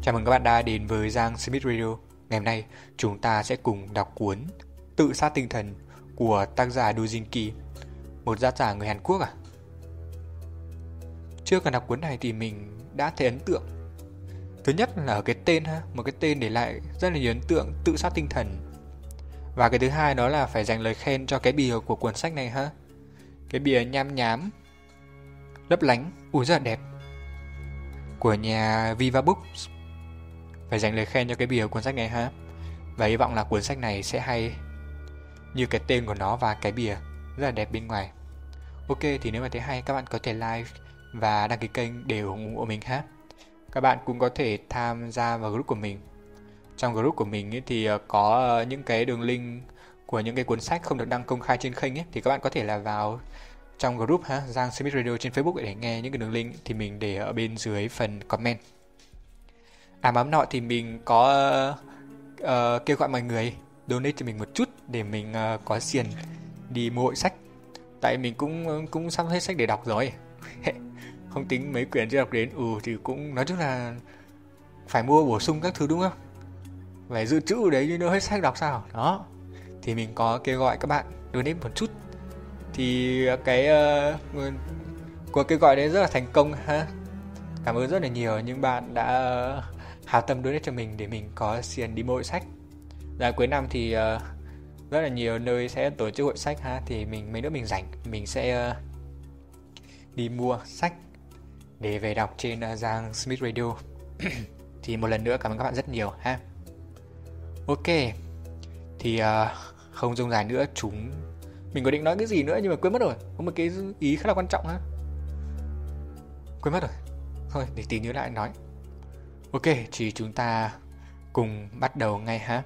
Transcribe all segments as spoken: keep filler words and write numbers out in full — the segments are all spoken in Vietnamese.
Chào mừng các bạn đã đến với Giang Smith Radio. Ngày hôm nay chúng ta sẽ cùng đọc cuốn Tự sát tinh thần của tác giả Dojin Ki, một tác giả người Hàn Quốc à? Trước khi đọc cuốn này thì mình đã thấy ấn tượng. Thứ nhất là ở cái tên ha, một cái tên để lại rất là nhiều ấn tượng, tự sát tinh thần. Và cái thứ hai đó là phải dành lời khen cho cái bìa của cuốn sách này ha. Cái bìa nham nhám, lấp lánh, ui rất là đẹp, của nhà Viva Books. Phải dành lời khen cho cái bìa cuốn sách này ha. Và hy vọng là cuốn sách này sẽ hay như cái tên của nó và cái bìa rất là đẹp bên ngoài. Ok, thì nếu mà thấy hay các bạn có thể like và đăng ký kênh để ủng hộ mình ha. Các bạn cũng có thể tham gia vào group của mình. Trong group của mình ấy thì có những cái đường link của những cái cuốn sách không được đăng công khai trên kênh ấy, thì các bạn có thể là vào trong group ha, Giang Smith Radio trên Facebook để nghe những cái đường link thì mình để ở bên dưới phần comment. À mà hôm nọ thì mình có uh, kêu gọi mọi người donate cho mình một chút để mình uh, có tiền đi mua hội sách. Tại mình cũng cũng sắp hết sách để đọc rồi. Không tính mấy quyển chưa đọc đến. Ừ thì cũng nói chung là phải mua bổ sung các thứ đúng không? Phải dự trữ đấy chứ đâu hết sách đọc sao. Đó. Thì mình có kêu gọi các bạn donate một chút. Thì cái uh, cuộc kêu gọi đấy rất là thành công ha. Cảm ơn rất là nhiều những bạn đã uh, hào tâm donate cho mình để mình có tiền đi mua hội sách. Và cuối năm thì uh, rất là nhiều nơi sẽ tổ chức hội sách ha, thì mình mấy nữa mình rảnh mình sẽ uh, đi mua sách để về đọc trên uh, Giang Smith Radio. Thì một lần nữa cảm ơn các bạn rất nhiều ha. Ok, thì uh, không dông dài nữa, chúng mình có định nói cái gì nữa nhưng mà quên mất rồi. Có một cái ý khá là quan trọng ha, quên mất rồi. Thôi để tí nhớ lại nói. Ok, thì chúng ta cùng bắt đầu ngay ha.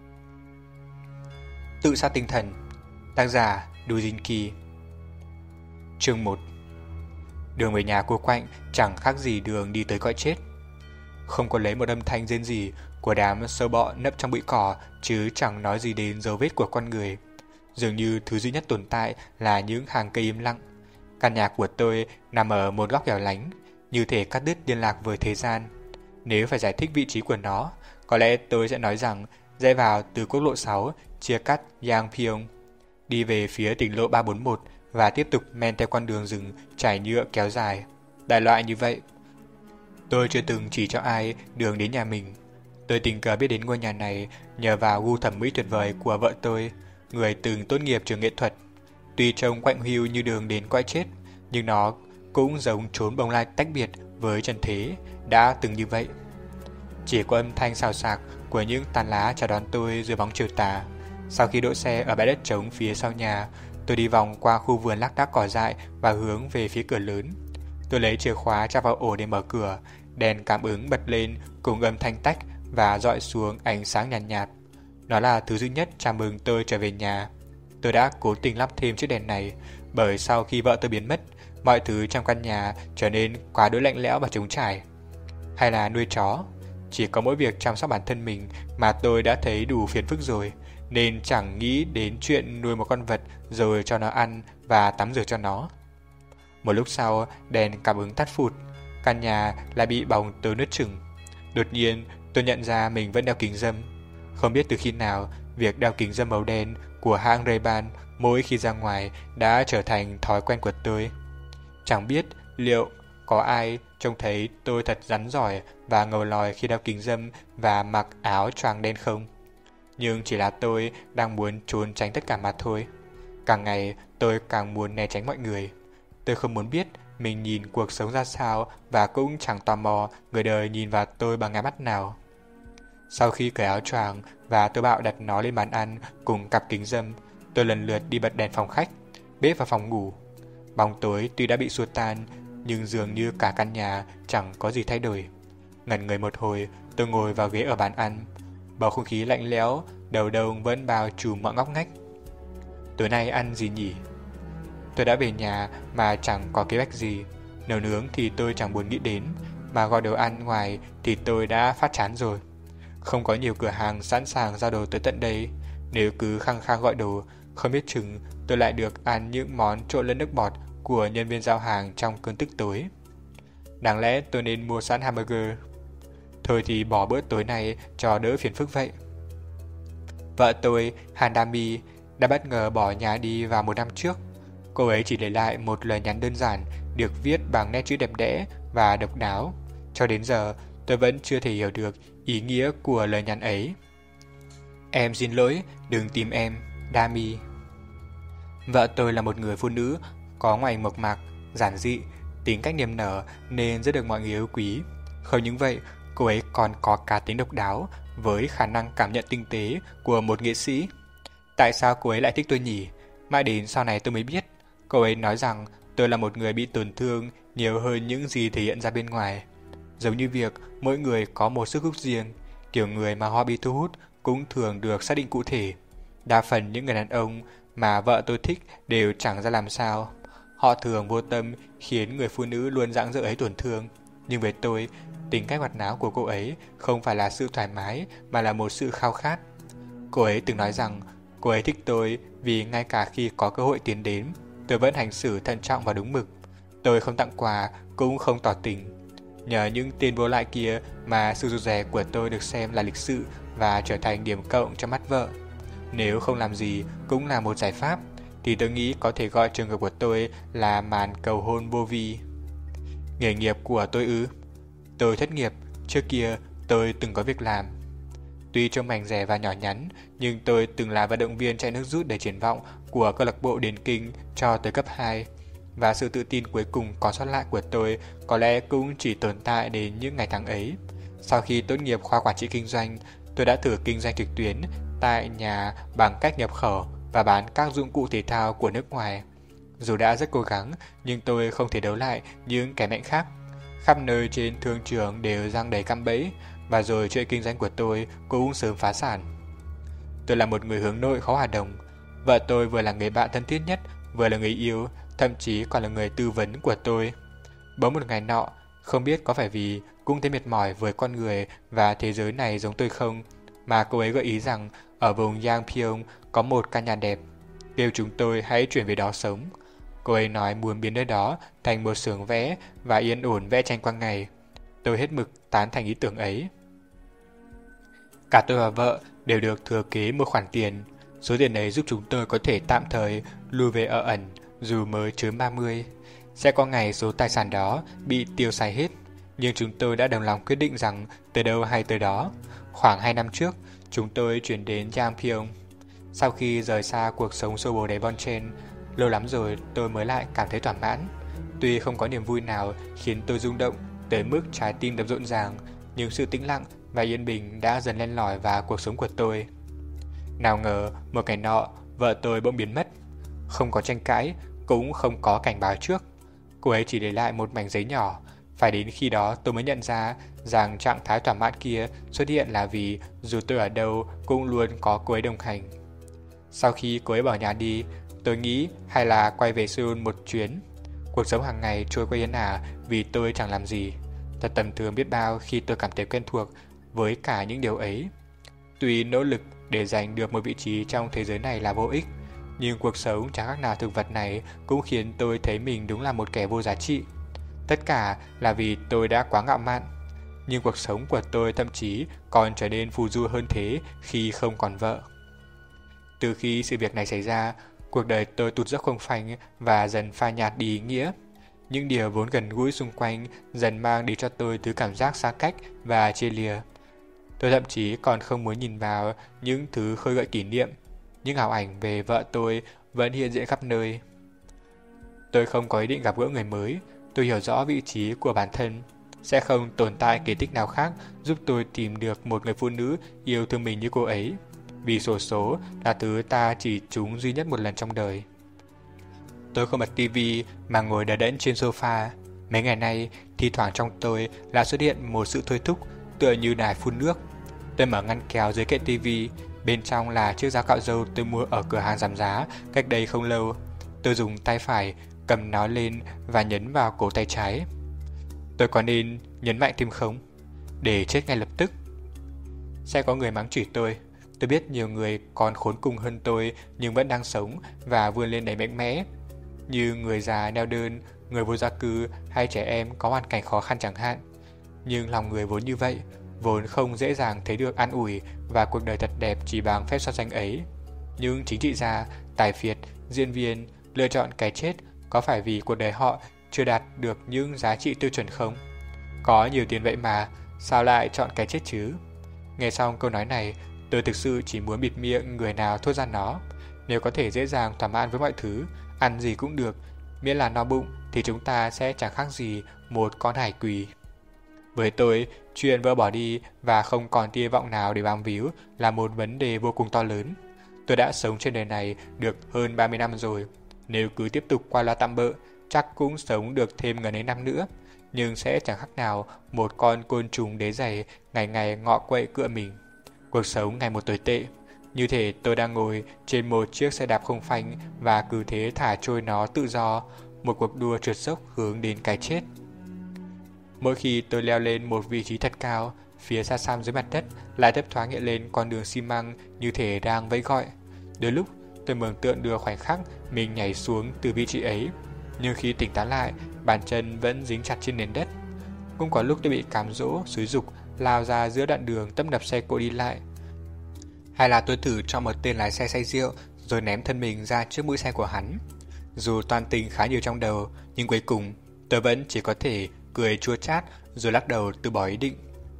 Tự sát tinh thần, tác giả Dojin Ki. Chương một. Đường về nhà cô Quạnh chẳng khác gì đường đi tới cõi chết. Không có lấy một âm thanh rên rỉ của đám sâu bọ nấp trong bụi cỏ, chứ chẳng nói gì đến dấu vết của con người. Dường như thứ duy nhất tồn tại là những hàng cây im lặng. Căn nhà của tôi nằm ở một góc hẻo lánh, như thể cắt đứt liên lạc với thế gian. Nếu phải giải thích vị trí của nó, có lẽ tôi sẽ nói rằng rẽ vào từ quốc lộ sáu chia cắt Yangpyeong, đi về phía tỉnh lộ ba bốn mốt và tiếp tục men theo con đường rừng trải nhựa kéo dài. Đại loại như vậy. Tôi chưa từng chỉ cho ai đường đến nhà mình. Tôi tình cờ biết đến ngôi nhà này nhờ vào gu thẩm mỹ tuyệt vời của vợ tôi, người từng tốt nghiệp trường nghệ thuật. Tuy trông quạnh hiu như đường đến cõi chết, nhưng nó cũng giống chốn bồng lai tách biệt với trần thế, đã từng như vậy. Chỉ có âm thanh xào xạc của những tàn lá chào đón tôi dưới bóng chiều tà. Sau khi đỗ xe ở bãi đất trống phía sau nhà, tôi đi vòng qua khu vườn lác đác cỏ dại và hướng về phía cửa lớn. Tôi lấy chìa khóa tra vào ổ để mở cửa, đèn cảm ứng bật lên cùng âm thanh tách và dọi xuống ánh sáng nhàn nhạt, nhạt. Nó là thứ duy nhất chào mừng tôi trở về nhà. Tôi đã cố tình lắp thêm chiếc đèn này, bởi sau khi vợ tôi biến mất, mọi thứ trong căn nhà trở nên quá đối lạnh lẽo và trống trải. Hay là nuôi chó, chỉ có mỗi việc chăm sóc bản thân mình mà tôi đã thấy đủ phiền phức rồi, nên chẳng nghĩ đến chuyện nuôi một con vật rồi cho nó ăn và tắm rửa cho nó. Một lúc sau, đèn cảm ứng tắt phụt, căn nhà lại bị bóng tối nứt chừng. Đột nhiên, tôi nhận ra mình vẫn đeo kính râm. Không biết từ khi nào, việc đeo kính râm màu đen của hãng Ray-Ban mỗi khi ra ngoài đã trở thành thói quen của tôi. Chẳng biết liệu có ai trông thấy tôi thật rắn giỏi và ngầu lòi khi đeo kính râm và mặc áo choàng đen không? Nhưng chỉ là tôi đang muốn trốn tránh tất cả mà thôi. Càng ngày tôi càng muốn né tránh mọi người. Tôi không muốn biết mình nhìn cuộc sống ra sao và cũng chẳng tò mò người đời nhìn vào tôi bằng ánh mắt nào. Sau khi cởi áo choàng và tôi bạo đặt nó lên bàn ăn cùng cặp kính râm, tôi lần lượt đi bật đèn phòng khách, bếp và phòng ngủ. Bóng tối tuy đã bị xua tan, nhưng dường như cả căn nhà chẳng có gì thay đổi. Ngẩn người một hồi, tôi ngồi vào ghế ở bàn ăn. Bầu không khí lạnh lẽo, đầu đông vẫn bao trùm mọi ngóc ngách. Tối nay ăn gì nhỉ? Tôi đã về nhà mà chẳng có kế hoạch gì. Nấu nướng thì tôi chẳng buồn nghĩ đến, mà gọi đồ ăn ngoài thì tôi đã phát chán rồi. Không có nhiều cửa hàng sẵn sàng giao đồ tới tận đây. Nếu cứ khăng khăng gọi đồ, không biết chừng tôi lại được ăn những món trộn lẫn nước bọt của nhân viên giao hàng trong cơn tức tối. Đáng lẽ tôi nên mua sẵn hamburger. Thôi thì bỏ bữa tối này cho đỡ phiền phức vậy. Vợ tôi, Handami, đã bất ngờ bỏ nhà đi vào một năm trước. Cô ấy chỉ để lại một lời nhắn đơn giản được viết bằng nét chữ đẹp đẽ và độc đáo. Cho đến giờ, tôi vẫn chưa thể hiểu được ý nghĩa của lời nhắn ấy. Em xin lỗi, đừng tìm em, Dami. Vợ tôi là một người phụ nữ có ngoại hình mộc mạc, giản dị, tính cách niềm nở nên rất được mọi người yêu quý. Không những vậy, cô ấy còn có cá tính độc đáo với khả năng cảm nhận tinh tế của một nghệ sĩ. Tại sao cô ấy lại thích tôi nhỉ? Mãi đến sau này tôi mới biết. Cô ấy nói rằng tôi là một người bị tổn thương nhiều hơn những gì thể hiện ra bên ngoài. Giống như việc mỗi người có một sức hút riêng, kiểu người mà họ bị thu hút cũng thường được xác định cụ thể. Đa phần những người đàn ông mà vợ tôi thích đều chẳng ra làm sao. Họ thường vô tâm khiến người phụ nữ luôn rạng rỡ ấy tổn thương. Nhưng với tôi, tính cách hoạt náo của cô ấy không phải là sự thoải mái mà là một sự khao khát. Cô ấy từng nói rằng cô ấy thích tôi vì ngay cả khi có cơ hội tiến đến, tôi vẫn hành xử thận trọng và đúng mực. Tôi không tặng quà, cũng không tỏ tình. Nhờ những tên vô lại kia mà sự rụt rè của tôi được xem là lịch sự và trở thành điểm cộng trong mắt vợ. Nếu không làm gì cũng là một giải pháp, thì tôi nghĩ có thể gọi trường hợp của tôi là màn cầu hôn vô vi. Nghề nghiệp của tôi ư? Tôi thất nghiệp, trước kia tôi từng có việc làm. Tuy trông mảnh rẻ và nhỏ nhắn, nhưng tôi từng là vận động viên chạy nước rút đầy triển vọng của câu lạc bộ điền kinh cho tới cấp hai. Và sự tự tin cuối cùng còn sót lại của tôi có lẽ cũng chỉ tồn tại đến những ngày tháng ấy. Sau khi tốt nghiệp khoa quản trị kinh doanh, tôi đã thử kinh doanh trực tuyến tại nhà bằng cách nhập khẩu và bán các dụng cụ thể thao của nước ngoài. Dù đã rất cố gắng, nhưng tôi không thể đấu lại những kẻ mạnh khác. Khắp nơi trên thương trường đều giăng đầy cạm bẫy, và rồi chuyện kinh doanh của tôi cũng sớm phá sản. Tôi là một người hướng nội khó hòa đồng. Vợ tôi vừa là người bạn thân thiết nhất, vừa là người yêu, thậm chí còn là người tư vấn của tôi. Bỗng một ngày nọ, không biết có phải vì cũng thấy mệt mỏi với con người và thế giới này giống tôi không, mà cô ấy gợi ý rằng ở vùng Yangpyeong có một căn nhà đẹp, kêu chúng tôi hãy chuyển về đó sống. Cô ấy nói muốn biến nơi đó thành một xưởng vẽ và yên ổn vẽ tranh qua ngày. Tôi hết mực tán thành ý tưởng ấy. Cả tôi và vợ đều được thừa kế một khoản tiền. Số tiền ấy giúp chúng tôi có thể tạm thời lui về ở ẩn dù mới chớm ba mươi. Sẽ có ngày số tài sản đó bị tiêu xài hết, nhưng chúng tôi đã đồng lòng quyết định rằng từ đâu hay tới đó. Khoảng hai năm trước, chúng tôi chuyển đến Yangpyeong. Sau khi rời xa cuộc sống xô bồ đầy bon chen, lâu lắm rồi tôi mới lại cảm thấy thỏa mãn. Tuy không có niềm vui nào khiến tôi rung động tới mức trái tim đập rộn ràng, nhưng sự tĩnh lặng và yên bình đã dần len lỏi vào cuộc sống của tôi. Nào ngờ một ngày nọ, vợ tôi bỗng biến mất. Không có tranh cãi, cũng không có cảnh báo trước. Cô ấy chỉ để lại một mảnh giấy nhỏ. Phải đến khi đó tôi mới nhận ra rằng trạng thái thỏa mãn kia xuất hiện là vì dù tôi ở đâu cũng luôn có cô ấy đồng hành. Sau khi cô ấy bỏ nhà đi, tôi nghĩ hay là quay về Seoul một chuyến. Cuộc sống hàng ngày trôi qua yên ả vì tôi chẳng làm gì. Thật tầm thường biết bao khi tôi cảm thấy quen thuộc với cả những điều ấy. Tuy nỗ lực để giành được một vị trí trong thế giới này là vô ích, nhưng cuộc sống chẳng khác nào thực vật này cũng khiến tôi thấy mình đúng là một kẻ vô giá trị. Tất cả là vì tôi đã quá ngạo mạn. Nhưng cuộc sống của tôi thậm chí còn trở nên phù du hơn thế khi không còn vợ. Từ khi sự việc này xảy ra, cuộc đời tôi tụt dốc không phanh và dần phai nhạt đi ý nghĩa. Những điều vốn gần gũi xung quanh dần mang đến cho tôi thứ cảm giác xa cách và chia lìa. Tôi thậm chí còn không muốn nhìn vào những thứ khơi gợi kỷ niệm. Những ảo ảnh về vợ tôi vẫn hiện diện khắp nơi. Tôi không có ý định gặp gỡ người mới. Tôi hiểu rõ vị trí của bản thân. Sẽ không tồn tại kỳ tích nào khác giúp tôi tìm được một người phụ nữ yêu thương mình như cô ấy. Vì xổ số là thứ ta chỉ trúng duy nhất một lần trong đời. Tôi không bật tivi mà ngồi đờ đẫn trên sofa. Mấy ngày nay, thi thoảng trong tôi lại xuất hiện một sự thôi thúc tựa như đài phun nước. Tôi mở ngăn kéo dưới kệ tivi. Bên trong là chiếc dao cạo râu tôi mua ở cửa hàng giảm giá cách đây không lâu. Tôi dùng tay phải cầm nó lên và nhấn vào cổ tay trái. Tôi có nên nhấn mạnh thêm không? Để chết ngay lập tức. Sẽ có người mắng chửi tôi. Tôi biết nhiều người còn khốn cùng hơn tôi nhưng vẫn đang sống và vươn lên đầy mạnh mẽ. Như người già neo đơn, người vô gia cư hay trẻ em có hoàn cảnh khó khăn chẳng hạn. Nhưng lòng người vốn như vậy, vốn không dễ dàng thấy được an ủi và cuộc đời thật đẹp chỉ bằng phép so sánh ấy. Nhưng chính trị gia, tài phiệt, diễn viên lựa chọn cái chết có phải vì cuộc đời họ chưa đạt được những giá trị tiêu chuẩn không? Có nhiều tiền vậy mà, sao lại chọn cái chết chứ? Nghe xong câu nói này, tôi thực sự chỉ muốn bịt miệng người nào thốt ra nó. Nếu có thể dễ dàng thỏa mãn với mọi thứ, ăn gì cũng được, miễn là no bụng thì chúng ta sẽ chẳng khác gì một con hải quỳ. Với tôi, chuyện vợ bỏ đi và không còn tia vọng nào để bám víu là một vấn đề vô cùng to lớn. Tôi đã sống trên đời này được hơn ba mươi năm rồi. Nếu cứ tiếp tục qua loa tạm bợ, chắc cũng sống được thêm gần ấy năm nữa. Nhưng sẽ chẳng khác nào một con côn trùng đế giày ngày ngày ngọ quậy cựa mình. Cuộc sống ngày một tồi tệ. Như thể tôi đang ngồi trên một chiếc xe đạp không phanh và cứ thế thả trôi nó tự do, một cuộc đua trượt dốc hướng đến cái chết. Mỗi khi tôi leo lên một vị trí thật cao, phía xa xăm dưới mặt đất lại thấp thoáng hiện lên con đường xi măng như thể đang vẫy gọi. Đôi lúc tôi mường tượng được khoảnh khắc mình nhảy xuống từ vị trí ấy, nhưng khi tỉnh táo lại, bàn chân vẫn dính chặt trên nền đất. Cũng có lúc tôi bị cám dỗ, xúi giục lao ra giữa đoạn đường tấp nập xe cộ đi lại. Hay là tôi thử cho một tên lái xe say rượu rồi ném thân mình ra trước mũi xe của hắn. Dù toan tính khá nhiều trong đầu, nhưng cuối cùng tôi vẫn chỉ có thể cười chua chát rồi lắc đầu từ bỏ ý định.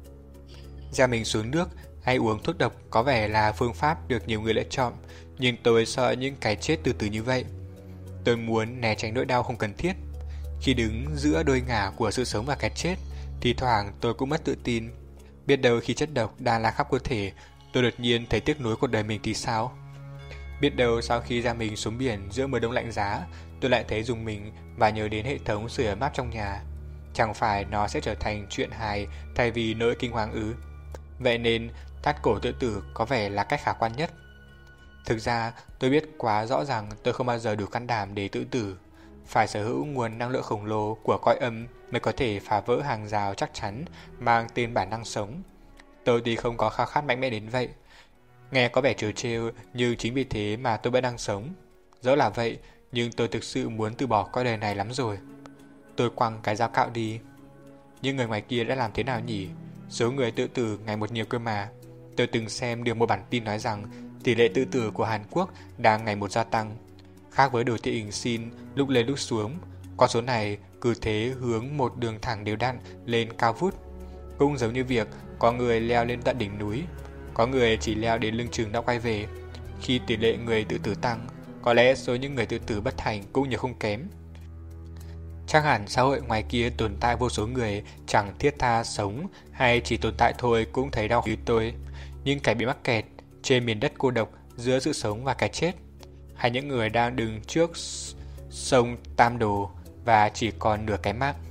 Gieo mình xuống nước hay uống thuốc độc có vẻ là phương pháp được nhiều người lựa chọn, nhưng tôi sợ những cái chết từ từ như vậy. Tôi muốn né tránh nỗi đau không cần thiết. Khi đứng giữa đôi ngả của sự sống và cái chết, thì thoảng tôi cũng mất tự tin. Biết đâu khi chất độc đang lan khắp cơ thể, tôi đột nhiên thấy tiếc nuối cuộc đời mình thì sao? Biết đâu sau khi ra mình xuống biển giữa mùa đông lạnh giá, tôi lại thấy rùng mình và nhớ đến hệ thống sưởi ấm áp trong nhà. Chẳng phải nó sẽ trở thành chuyện hài thay vì nỗi kinh hoàng ư? Vậy nên thắt cổ tự tử có vẻ là cách khả quan nhất. Thực ra tôi biết quá rõ rằng tôi không bao giờ đủ can đảm để tự tử. Phải sở hữu nguồn năng lượng khổng lồ của cõi âm mới có thể phá vỡ hàng rào chắc chắn mang tên bản năng sống. Tôi thì không có khao khát mạnh mẽ đến vậy. Nghe có vẻ trớ trêu, nhưng chính vì thế mà tôi vẫn đang sống. Dẫu là vậy, nhưng tôi thực sự muốn từ bỏ cõi đời này lắm rồi. Tôi quăng cái dao cạo đi. Nhưng người ngoài kia đã làm thế nào nhỉ? Số người tự tử ngày một nhiều cơ mà. Tôi từng xem được một bản tin nói rằng tỷ lệ tự tử của Hàn Quốc đang ngày một gia tăng. Khác với đồ thị hình sin lúc lên lúc xuống, con số này cứ thế hướng một đường thẳng đều đặn lên cao vút. Cũng giống như việc có người leo lên tận đỉnh núi, có người chỉ leo đến lưng chừng đã quay về. Khi tỷ lệ người tự tử tăng, có lẽ số những người tự tử bất thành cũng nhiều không kém. Chắc hẳn xã hội ngoài kia tồn tại vô số người chẳng thiết tha sống hay chỉ tồn tại thôi cũng thấy đau như tôi. Nhưng kẻ bị mắc kẹt trên miền đất cô độc giữa sự sống và cái chết, hay những người đang đứng trước sông Tam Đồ và chỉ còn nửa cái mạng.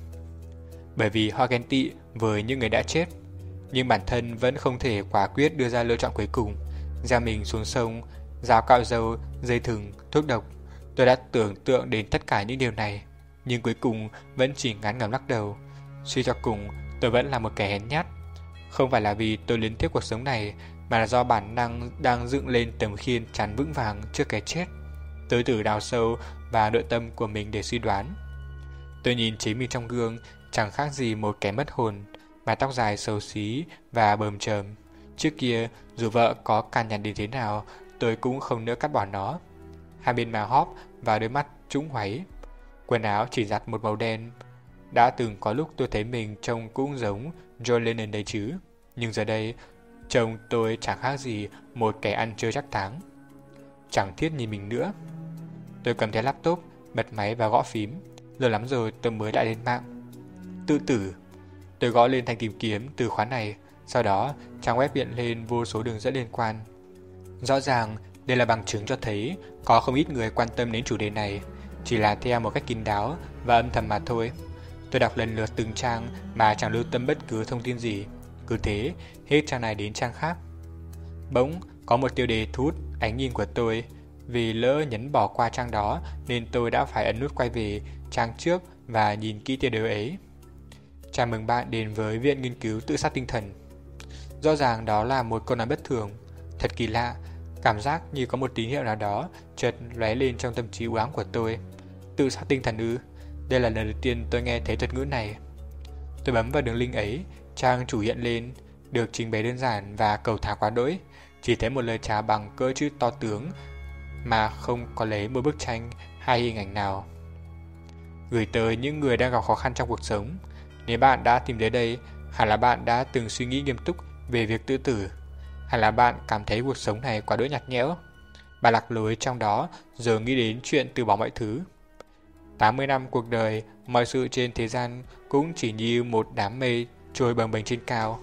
Bởi vì họ ghen tị với những người đã chết, nhưng bản thân vẫn không thể quả quyết đưa ra lựa chọn cuối cùng. Gieo mình xuống sông, dao cạo râu, dây thừng, thuốc độc. Tôi đã tưởng tượng đến tất cả những điều này, nhưng cuối cùng vẫn chỉ ngán ngẩm lắc đầu. Suy cho cùng, tôi vẫn là một kẻ hèn nhát. Không phải là vì tôi luyến tiếc cuộc sống này, mà là do bản năng đang dựng lên tấm khiên chắn vững vàng trước cái chết. Tôi tự đào sâu vào nội tâm của mình để suy đoán. Tôi nhìn chính mình trong gương, chẳng khác gì một kẻ mất hồn, mái tóc dài xấu xí và bờm chởm. Trước kia, dù vợ có cằn nhằn đến thế nào, tôi cũng không nỡ cắt bỏ nó. Hai bên má hóp và đôi mắt trũng hoáy. Quần áo chỉ giặt một màu đen. Đã từng có lúc tôi thấy mình trông cũng giống John Lennon đấy chứ. Nhưng giờ đây, trông tôi chẳng khác gì một kẻ ăn chơi chắc táng. Chẳng thiết nhìn mình nữa. Tôi cầm theo laptop, bật máy và gõ phím. Lâu lắm rồi tôi mới lại lên mạng. Tự tử. Tôi gõ lên thanh tìm kiếm từ khóa này. Sau đó, trang web hiện lên vô số đường dẫn liên quan. Rõ ràng, đây là bằng chứng cho thấy có không ít người quan tâm đến chủ đề này, chỉ là theo một cách kín đáo và âm thầm mà thôi. Tôi đọc lần lượt từng trang mà chẳng lưu tâm bất cứ thông tin gì. Cứ thế, hết trang này đến trang khác. Bỗng, có một tiêu đề thu hút ánh nhìn của tôi. Vì lỡ nhấn bỏ qua trang đó nên tôi đã phải ấn nút quay về trang trước và nhìn kỹ tiêu đề ấy. Chào mừng bạn đến với Viện Nghiên cứu Tự sát tinh thần. Rõ ràng đó là một câu nói bất thường. Thật kỳ lạ, cảm giác như có một tín hiệu nào đó chợt lóe lên trong tâm trí u ám của tôi. Tự sát tinh thần ư? Đây là lần đầu tiên tôi nghe thấy thuật ngữ này. Tôi bấm vào đường link ấy, trang chủ hiện lên, được trình bày đơn giản và cầu thả quá đỗi, chỉ thấy một lời chào bằng cỡ chữ to tướng mà không có lấy một bức tranh hay hình ảnh nào. Gửi tới những người đang gặp khó khăn trong cuộc sống. Nếu bạn đã tìm đến đây, hẳn là bạn đã từng suy nghĩ nghiêm túc về việc tự tử, hay là bạn cảm thấy cuộc sống này quá đỗi nhạt nhẽo. Bạn lạc lối trong đó rồi nghĩ đến chuyện từ bỏ mọi thứ. tám mươi năm cuộc đời, mọi sự trên thế gian cũng chỉ như một đám mây trôi bồng bềnh trên cao.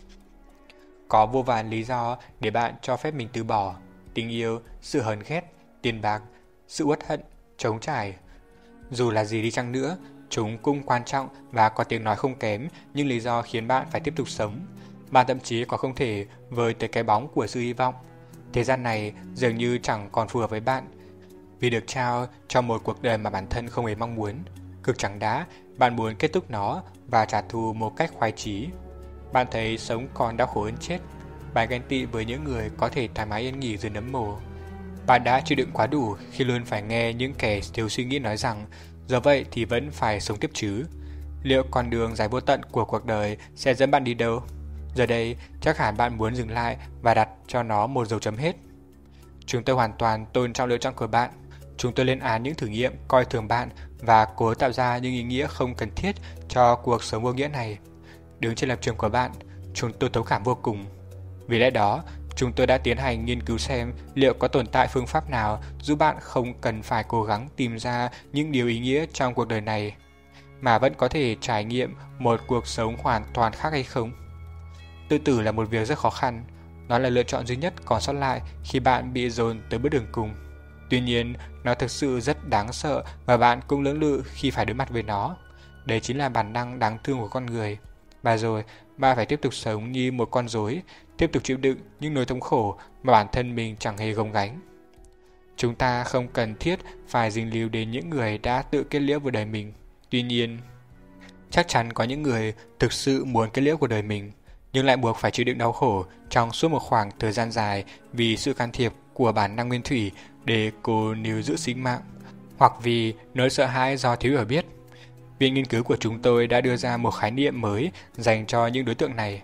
Có vô vàn lý do để bạn cho phép mình từ bỏ: tình yêu, sự hờn ghét, tiền bạc, sự uất hận, trống trải. Dù là gì đi chăng nữa, chúng cũng quan trọng và có tiếng nói không kém, nhưng lý do khiến bạn phải tiếp tục sống. Bạn thậm chí có không thể vời tới cái bóng của sự hy vọng. Thế gian này dường như chẳng còn phù hợp với bạn, vì được trao cho một cuộc đời mà bản thân không hề mong muốn. Cực chẳng đã, bạn muốn kết thúc nó và trả thù một cách khoái chí. Bạn thấy sống còn đau khổ hơn chết. Bạn ghen tị với những người có thể thoải mái yên nghỉ dưới nấm mồ. Bạn đã chịu đựng quá đủ khi luôn phải nghe những kẻ thiếu suy nghĩ nói rằng giờ vậy thì vẫn phải sống tiếp chứ. Liệu con đường dài vô tận của cuộc đời sẽ dẫn bạn đi đâu? Giờ đây, chắc hẳn bạn muốn dừng lại và đặt cho nó một dấu chấm hết. Chúng tôi hoàn toàn tôn trọng lựa chọn của bạn. Chúng tôi lên án những thử nghiệm coi thường bạn và cố tạo ra những ý nghĩa không cần thiết cho cuộc sống vô nghĩa này. Đứng trên lập trường của bạn, chúng tôi thấu cảm vô cùng. Vì lẽ đó, chúng tôi đã tiến hành nghiên cứu xem liệu có tồn tại phương pháp nào giúp bạn không cần phải cố gắng tìm ra những điều ý nghĩa trong cuộc đời này, mà vẫn có thể trải nghiệm một cuộc sống hoàn toàn khác hay không. Tự tử là một việc rất khó khăn. Nó là lựa chọn duy nhất còn sót lại khi bạn bị dồn tới bước đường cùng. Tuy nhiên, nó thực sự rất đáng sợ và bạn cũng lưỡng lự khi phải đối mặt với nó. Đấy chính là bản năng đáng thương của con người. Và rồi, bạn phải tiếp tục sống như một con rối, tiếp tục chịu đựng những nỗi thống khổ mà bản thân mình chẳng hề gồng gánh. Chúng ta không cần thiết phải dính líu đến những người đã tự kết liễu với đời mình. Tuy nhiên, chắc chắn có những người thực sự muốn kết liễu của đời mình, nhưng lại buộc phải chịu đựng đau khổ trong suốt một khoảng thời gian dài vì sự can thiệp của bản năng nguyên thủy để cố níu giữ sinh mạng, hoặc vì nỗi sợ hãi do thiếu hiểu biết. Viện nghiên cứu của chúng tôi đã đưa ra một khái niệm mới dành cho những đối tượng này.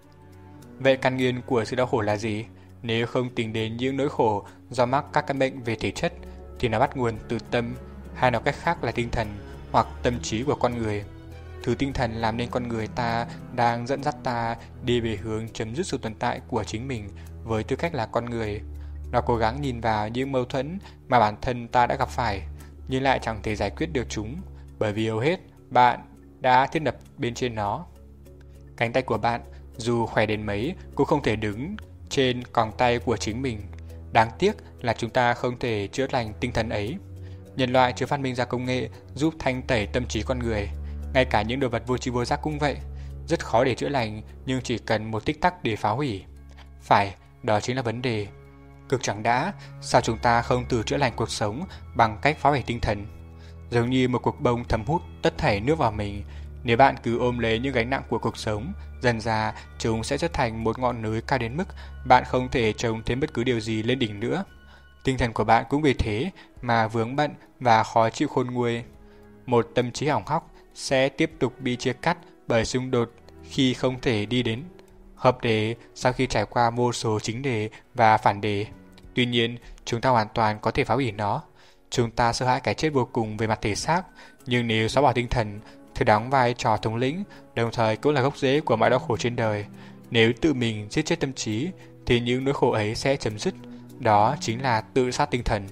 Vậy căn nguyên của sự đau khổ là gì? Nếu không tính đến những nỗi khổ do mắc các căn bệnh về thể chất, thì nó bắt nguồn từ tâm, hay nói cách khác là tinh thần hoặc tâm trí của con người. Thứ tinh thần làm nên con người ta đang dẫn dắt ta đi về hướng chấm dứt sự tồn tại của chính mình với tư cách là con người. Nó cố gắng nhìn vào những mâu thuẫn mà bản thân ta đã gặp phải, nhưng lại chẳng thể giải quyết được chúng, bởi vì hầu hết bạn đã thiết lập bên trên nó. Cánh tay của bạn, dù khỏe đến mấy, cũng không thể đứng trên còng tay của chính mình. Đáng tiếc là chúng ta không thể chữa lành tinh thần ấy. Nhân loại chưa phát minh ra công nghệ giúp thanh tẩy tâm trí con người. Ngay cả những đồ vật vô tri vô giác cũng vậy. Rất khó để chữa lành, nhưng chỉ cần một tích tắc để phá hủy. Phải, đó chính là vấn đề. Cực chẳng đã, sao chúng ta không tự chữa lành cuộc sống bằng cách phá hủy tinh thần? Giống như một cục bông thấm hút tất thảy nước vào mình. Nếu bạn cứ ôm lấy những gánh nặng của cuộc sống, dần ra chúng sẽ trở thành một ngọn núi cao đến mức bạn không thể trồng thêm bất cứ điều gì lên đỉnh nữa. Tinh thần của bạn cũng vì thế mà vướng bận và khó chịu khôn nguôi. Một tâm trí hỏng hóc sẽ tiếp tục bị chia cắt bởi xung đột khi không thể đi đến hợp đề sau khi trải qua vô số chính đề và phản đề. Tuy nhiên, chúng ta hoàn toàn có thể phá hủy nó. Chúng ta sợ hãi cái chết vô cùng về mặt thể xác, nhưng nếu xóa bỏ tinh thần, thì đóng vai trò thống lĩnh, đồng thời cũng là gốc rễ của mọi đau khổ trên đời. Nếu tự mình giết chết tâm trí, thì những nỗi khổ ấy sẽ chấm dứt. Đó chính là tự sát tinh thần.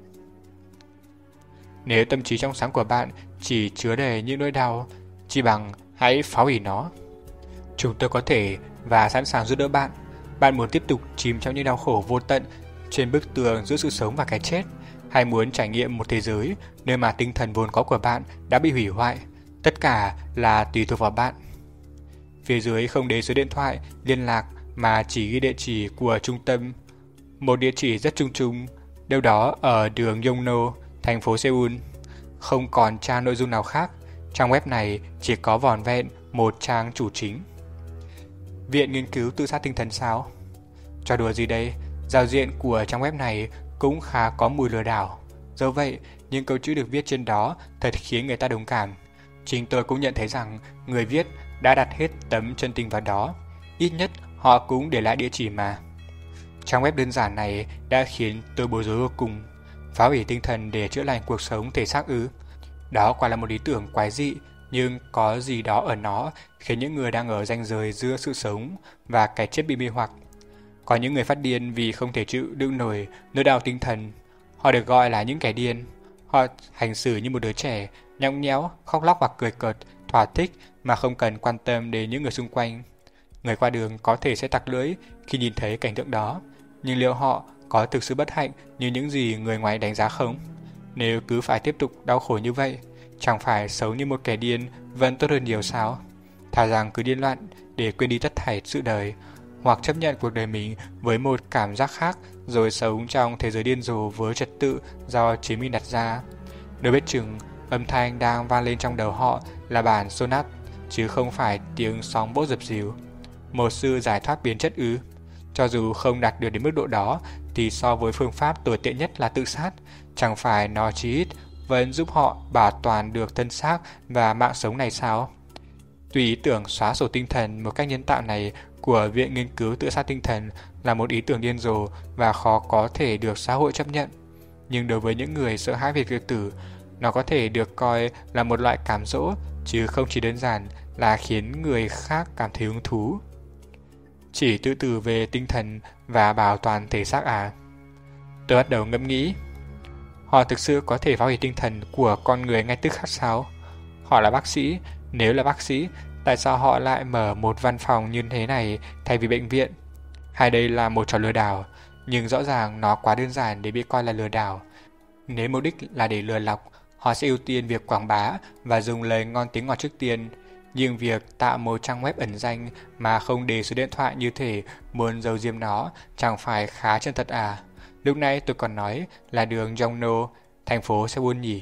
Nếu tâm trí trong sáng của bạn chỉ chứa đầy những nỗi đau, chỉ bằng hãy phá hủy nó. Chúng tôi có thể và sẵn sàng giúp đỡ bạn. Bạn muốn tiếp tục chìm trong những đau khổ vô tận trên bức tường giữa sự sống và cái chết, hay muốn trải nghiệm một thế giới nơi mà tinh thần vốn có của bạn đã bị hủy hoại? Tất cả là tùy thuộc vào bạn. Phía dưới không để số điện thoại liên lạc mà chỉ ghi địa chỉ của trung tâm. Một địa chỉ rất chung chung, đâu đó ở đường Yongno, thành phố Seoul. Không còn trang nội dung nào khác. Trang web này chỉ có vỏn vẹn một trang chủ chính. Viện nghiên cứu tự sát tinh thần sao? Trò đùa gì đây? Giao diện của trang web này cũng khá có mùi lừa đảo. Dẫu vậy, những câu chữ được viết trên đó thật khiến người ta đồng cảm. Chính tôi cũng nhận thấy rằng người viết đã đặt hết tấm chân tình vào đó. Ít nhất họ cũng để lại địa chỉ mà. Trang web đơn giản này đã khiến tôi bối rối vô cùng. Phá hủy tinh thần để chữa lành cuộc sống thể xác ư? Đó quả là một ý tưởng quái dị, nhưng có gì đó ở nó khiến những người đang ở ranh giới giữa sự sống và cái chết bị mê hoặc. Có những người phát điên vì không thể chịu đựng nổi nỗi đau tinh thần. Họ được gọi là những kẻ điên. Họ hành xử như một đứa trẻ, nhõng nhẽo, khóc lóc hoặc cười cợt, thỏa thích mà không cần quan tâm đến những người xung quanh. Người qua đường có thể sẽ tặc lưỡi khi nhìn thấy cảnh tượng đó, nhưng liệu họ có thực sự bất hạnh như những gì người ngoài đánh giá không? Nếu cứ phải tiếp tục đau khổ như vậy, chẳng phải sống như một kẻ điên vẫn tốt hơn nhiều sao? Thà rằng cứ điên loạn để quên đi tất thảy sự đời, hoặc chấp nhận cuộc đời mình với một cảm giác khác rồi sống trong thế giới điên rồ với trật tự do chính mình đặt ra. Đâu biết chừng âm thanh đang vang lên trong đầu họ là bản sonat, chứ không phải tiếng sóng vỗ dập dìu. Một sự giải thoát biến chất ư? Cho dù không đạt được đến mức độ đó, thì so với phương pháp tồi tệ nhất là tự sát, chẳng phải nó chí ít vẫn giúp họ bảo toàn được thân xác và mạng sống này sao? Tuy ý tưởng xóa sổ tinh thần một cách nhân tạo này của Viện Nghiên cứu Tự sát tinh thần là một ý tưởng điên rồ và khó có thể được xã hội chấp nhận, nhưng đối với những người sợ hãi về việc tử, nó có thể được coi là một loại cám dỗ, chứ không chỉ đơn giản là khiến người khác cảm thấy hứng thú. Chỉ tự tử về tinh thần và bảo toàn thể xác à? Tôi bắt đầu ngẫm nghĩ. Họ thực sự có thể phá hủy tinh thần của con người ngay tức khắc sao? Họ là bác sĩ, nếu là bác sĩ, tại sao họ lại mở một văn phòng như thế này thay vì bệnh viện? Hay đây là một trò lừa đảo, nhưng rõ ràng nó quá đơn giản để bị coi là lừa đảo. Nếu mục đích là để lừa lọc, họ sẽ ưu tiên việc quảng bá và dùng lời ngon tiếng ngọt trước tiên. Nhưng việc tạo một trang web ẩn danh mà không để số điện thoại như thể muốn giấu diếm nó chẳng phải khá chân thật à? Lúc nãy tôi còn nói là đường Jongno, thành phố Seoul nhỉ?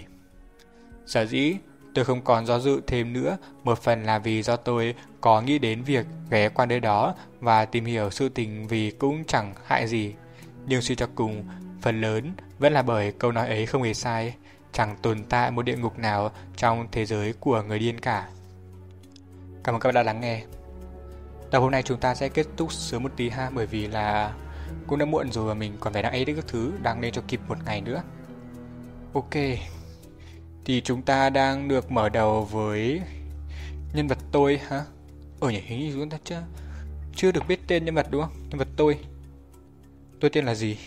Sở dĩ tôi không còn do dự thêm nữa, một phần là vì do tôi có nghĩ đến việc ghé qua nơi đó và tìm hiểu sự tình vì cũng chẳng hại gì. Nhưng suy cho cùng, phần lớn vẫn là bởi câu nói ấy không hề sai, chẳng tồn tại một địa ngục nào trong thế giới của người điên cả. Cảm ơn các bạn đã lắng nghe. Tập hôm nay chúng ta sẽ kết thúc sớm một tí ha, bởi vì là cũng đã muộn rồi và mình còn phải đăng edit các thứ, đăng lên cho kịp một ngày nữa. Ok, thì chúng ta đang được mở đầu với nhân vật tôi hả? Ở nhỉ, hình như chúng ta chưa, chưa được biết tên nhân vật đúng không? Nhân vật tôi. Tôi tên là gì?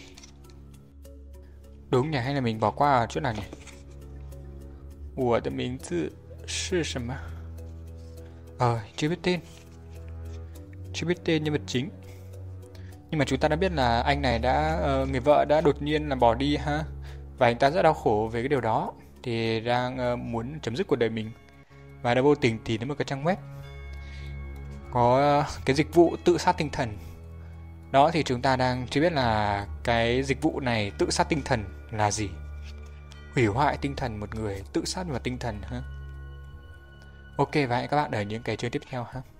Đúng nhỉ, hay là mình bỏ qua ở chỗ nào nhỉ? 我的名字是什么? Ờ, chưa biết tên. Chưa biết tên nhân vật chính. Nhưng mà chúng ta đã biết là anh này đã, uh, người vợ đã đột nhiên là bỏ đi ha. Và anh ta rất đau khổ về cái điều đó. Thì đang uh, muốn chấm dứt cuộc đời mình. Và đã vô tình tìm đến một cái trang web có uh, cái dịch vụ tự sát tinh thần. Đó thì chúng ta đang chưa biết là cái dịch vụ này tự sát tinh thần là gì. Hủy hoại tinh thần một người, tự sát vào tinh thần ha. Ok, và hẹn các bạn ở những cái chương tiếp theo ha.